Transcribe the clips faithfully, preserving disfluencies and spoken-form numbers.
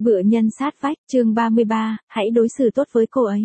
Bựa nhân sát vách, chương ba mươi ba, hãy đối xử tốt với cô ấy.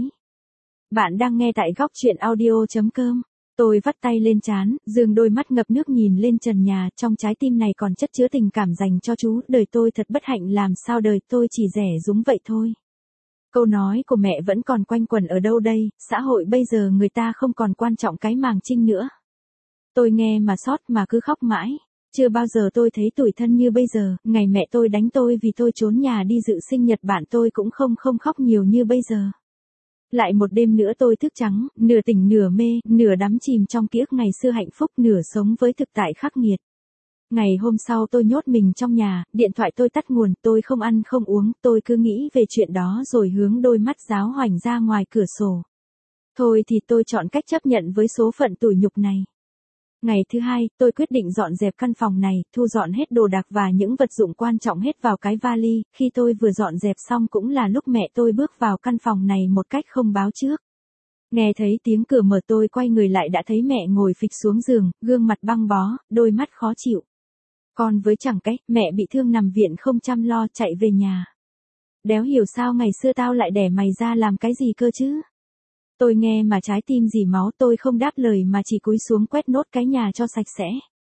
Bạn đang nghe tại góc truyện audio chấm com. Tôi vắt tay lên trán, dường đôi mắt ngập nước nhìn lên trần nhà, trong trái tim này còn chất chứa tình cảm dành cho chú, đời tôi thật bất hạnh, làm sao đời tôi chỉ rẻ rúng vậy thôi. Câu nói của mẹ vẫn còn quanh quẩn ở đâu đây, xã hội bây giờ người ta không còn quan trọng cái màng trinh nữa. Tôi nghe mà xót mà cứ khóc mãi. Chưa bao giờ tôi thấy tủi thân như bây giờ, ngày mẹ tôi đánh tôi vì tôi trốn nhà đi dự sinh nhật bạn tôi cũng không không khóc nhiều như bây giờ. Lại một đêm nữa tôi thức trắng, nửa tỉnh nửa mê, nửa đắm chìm trong ký ức ngày xưa hạnh phúc, nửa sống với thực tại khắc nghiệt. Ngày hôm sau tôi nhốt mình trong nhà, điện thoại tôi tắt nguồn, tôi không ăn không uống, tôi cứ nghĩ về chuyện đó rồi hướng đôi mắt giáo hoành ra ngoài cửa sổ. Thôi thì tôi chọn cách chấp nhận với số phận tủi nhục này. Ngày thứ hai, tôi quyết định dọn dẹp căn phòng này, thu dọn hết đồ đạc và những vật dụng quan trọng hết vào cái vali. Khi tôi vừa dọn dẹp xong cũng là lúc mẹ tôi bước vào căn phòng này một cách không báo trước. Nghe thấy tiếng cửa mở, tôi quay người lại đã thấy mẹ ngồi phịch xuống giường, gương mặt băng bó, đôi mắt khó chịu. Con với chẳng cách, mẹ bị thương nằm viện không chăm lo, chạy về nhà. Đéo hiểu sao ngày xưa tao lại đẻ mày ra làm cái gì cơ chứ? Tôi nghe mà trái tim rỉ máu, tôi không đáp lời mà chỉ cúi xuống quét nốt cái nhà cho sạch sẽ.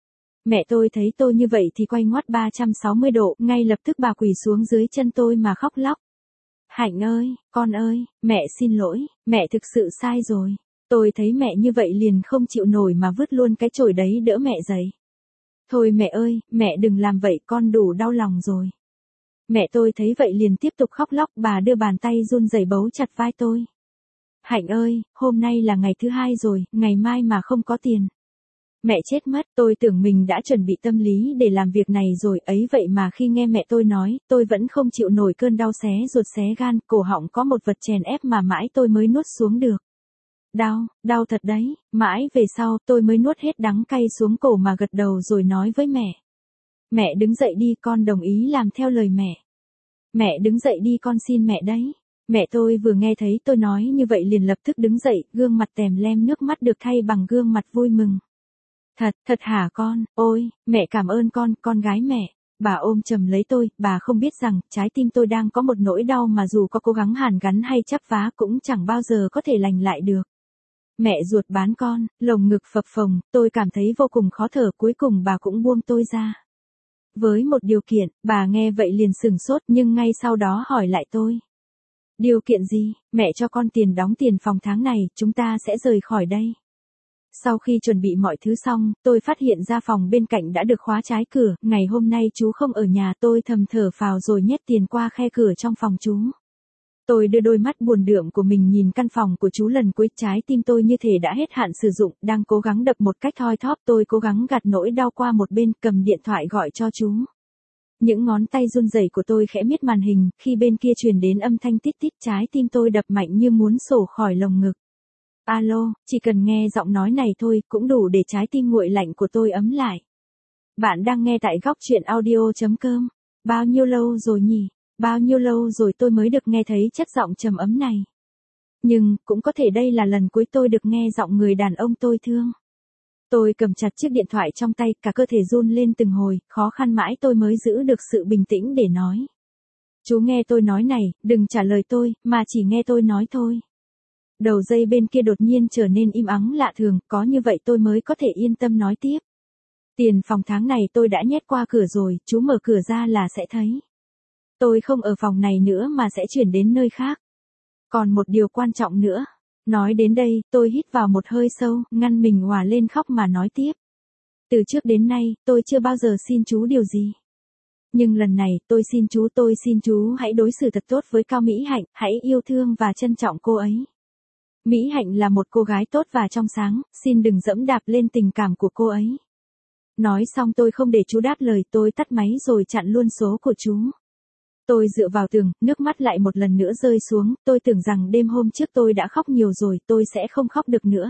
Mẹ tôi thấy tôi như vậy thì quay ngoắt ba trăm sáu mươi độ, ngay lập tức bà quỳ xuống dưới chân tôi mà khóc lóc. Hạnh ơi, con ơi, mẹ xin lỗi, mẹ thực sự sai rồi. Tôi thấy mẹ như vậy liền không chịu nổi mà vứt luôn cái chổi đấy đỡ mẹ dậy. Thôi mẹ ơi, mẹ đừng làm vậy, con đủ đau lòng rồi. Mẹ tôi thấy vậy liền tiếp tục khóc lóc, bà đưa bàn tay run rẩy bấu chặt vai tôi. Hạnh ơi, hôm nay là ngày thứ hai rồi, ngày mai mà không có tiền. Mẹ chết mất, tôi tưởng mình đã chuẩn bị tâm lý để làm việc này rồi, ấy vậy mà khi nghe mẹ tôi nói, tôi vẫn không chịu nổi cơn đau xé ruột xé gan, cổ họng có một vật chèn ép mà mãi tôi mới nuốt xuống được. Đau, đau thật đấy, mãi về sau tôi mới nuốt hết đắng cay xuống cổ mà gật đầu rồi nói với mẹ. Mẹ đứng dậy đi, con đồng ý làm theo lời mẹ. Mẹ đứng dậy đi, con xin mẹ đấy. Mẹ tôi vừa nghe thấy tôi nói như vậy liền lập tức đứng dậy, gương mặt tèm lem nước mắt được thay bằng gương mặt vui mừng. Thật, thật hả con, ôi, mẹ cảm ơn con, con gái mẹ. Bà ôm chầm lấy tôi, bà không biết rằng, trái tim tôi đang có một nỗi đau mà dù có cố gắng hàn gắn hay chắp vá cũng chẳng bao giờ có thể lành lại được. Mẹ ruột bán con, lồng ngực phập phồng, tôi cảm thấy vô cùng khó thở, cuối cùng bà cũng buông tôi ra. Với một điều kiện, bà nghe vậy liền sửng sốt nhưng ngay sau đó hỏi lại tôi. Điều kiện gì? Mẹ cho con tiền đóng tiền phòng tháng này, chúng ta sẽ rời khỏi đây. Sau khi chuẩn bị mọi thứ xong, tôi phát hiện ra phòng bên cạnh đã được khóa trái cửa, ngày hôm nay chú không ở nhà, tôi thầm thở phào rồi nhét tiền qua khe cửa trong phòng chú. Tôi đưa đôi mắt buồn đượm của mình nhìn căn phòng của chú lần cuối, trái tim tôi như thể đã hết hạn sử dụng, đang cố gắng đập một cách thoi thóp, tôi cố gắng gạt nỗi đau qua một bên, cầm điện thoại gọi cho chú. Những ngón tay run rẩy của tôi khẽ miết màn hình, khi bên kia truyền đến âm thanh tít tít, trái tim tôi đập mạnh như muốn xổ khỏi lồng ngực. Alo, chỉ cần nghe giọng nói này thôi, cũng đủ để trái tim nguội lạnh của tôi ấm lại. Bạn đang nghe tại góc truyện audio chấm com. Bao nhiêu lâu rồi nhỉ? Bao nhiêu lâu rồi tôi mới được nghe thấy chất giọng trầm ấm này. Nhưng, cũng có thể đây là lần cuối tôi được nghe giọng người đàn ông tôi thương. Tôi cầm chặt chiếc điện thoại trong tay, cả cơ thể run lên từng hồi, khó khăn mãi tôi mới giữ được sự bình tĩnh để nói. Chú nghe tôi nói này, đừng trả lời tôi, mà chỉ nghe tôi nói thôi. Đầu dây bên kia đột nhiên trở nên im ắng lạ thường, có như vậy tôi mới có thể yên tâm nói tiếp. Tiền phòng tháng này tôi đã nhét qua cửa rồi, chú mở cửa ra là sẽ thấy. Tôi không ở phòng này nữa mà sẽ chuyển đến nơi khác. Còn một điều quan trọng nữa. Nói đến đây, tôi hít vào một hơi sâu, ngăn mình òa lên khóc mà nói tiếp. Từ trước đến nay, tôi chưa bao giờ xin chú điều gì. Nhưng lần này, tôi xin chú, tôi xin chú hãy đối xử thật tốt với Cao Mỹ Hạnh, hãy yêu thương và trân trọng cô ấy. Mỹ Hạnh là một cô gái tốt và trong sáng, xin đừng dẫm đạp lên tình cảm của cô ấy. Nói xong tôi không để chú đáp lời, tôi tắt máy rồi chặn luôn số của chú. Tôi dựa vào tường, nước mắt lại một lần nữa rơi xuống, tôi tưởng rằng đêm hôm trước tôi đã khóc nhiều rồi, tôi sẽ không khóc được nữa.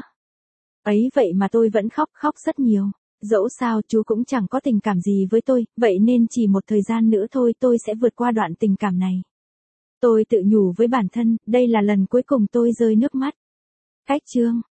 Ấy vậy mà tôi vẫn khóc, khóc rất nhiều. Dẫu sao chú cũng chẳng có tình cảm gì với tôi, vậy nên chỉ một thời gian nữa thôi tôi sẽ vượt qua đoạn tình cảm này. Tôi tự nhủ với bản thân, đây là lần cuối cùng tôi rơi nước mắt. Cách chương.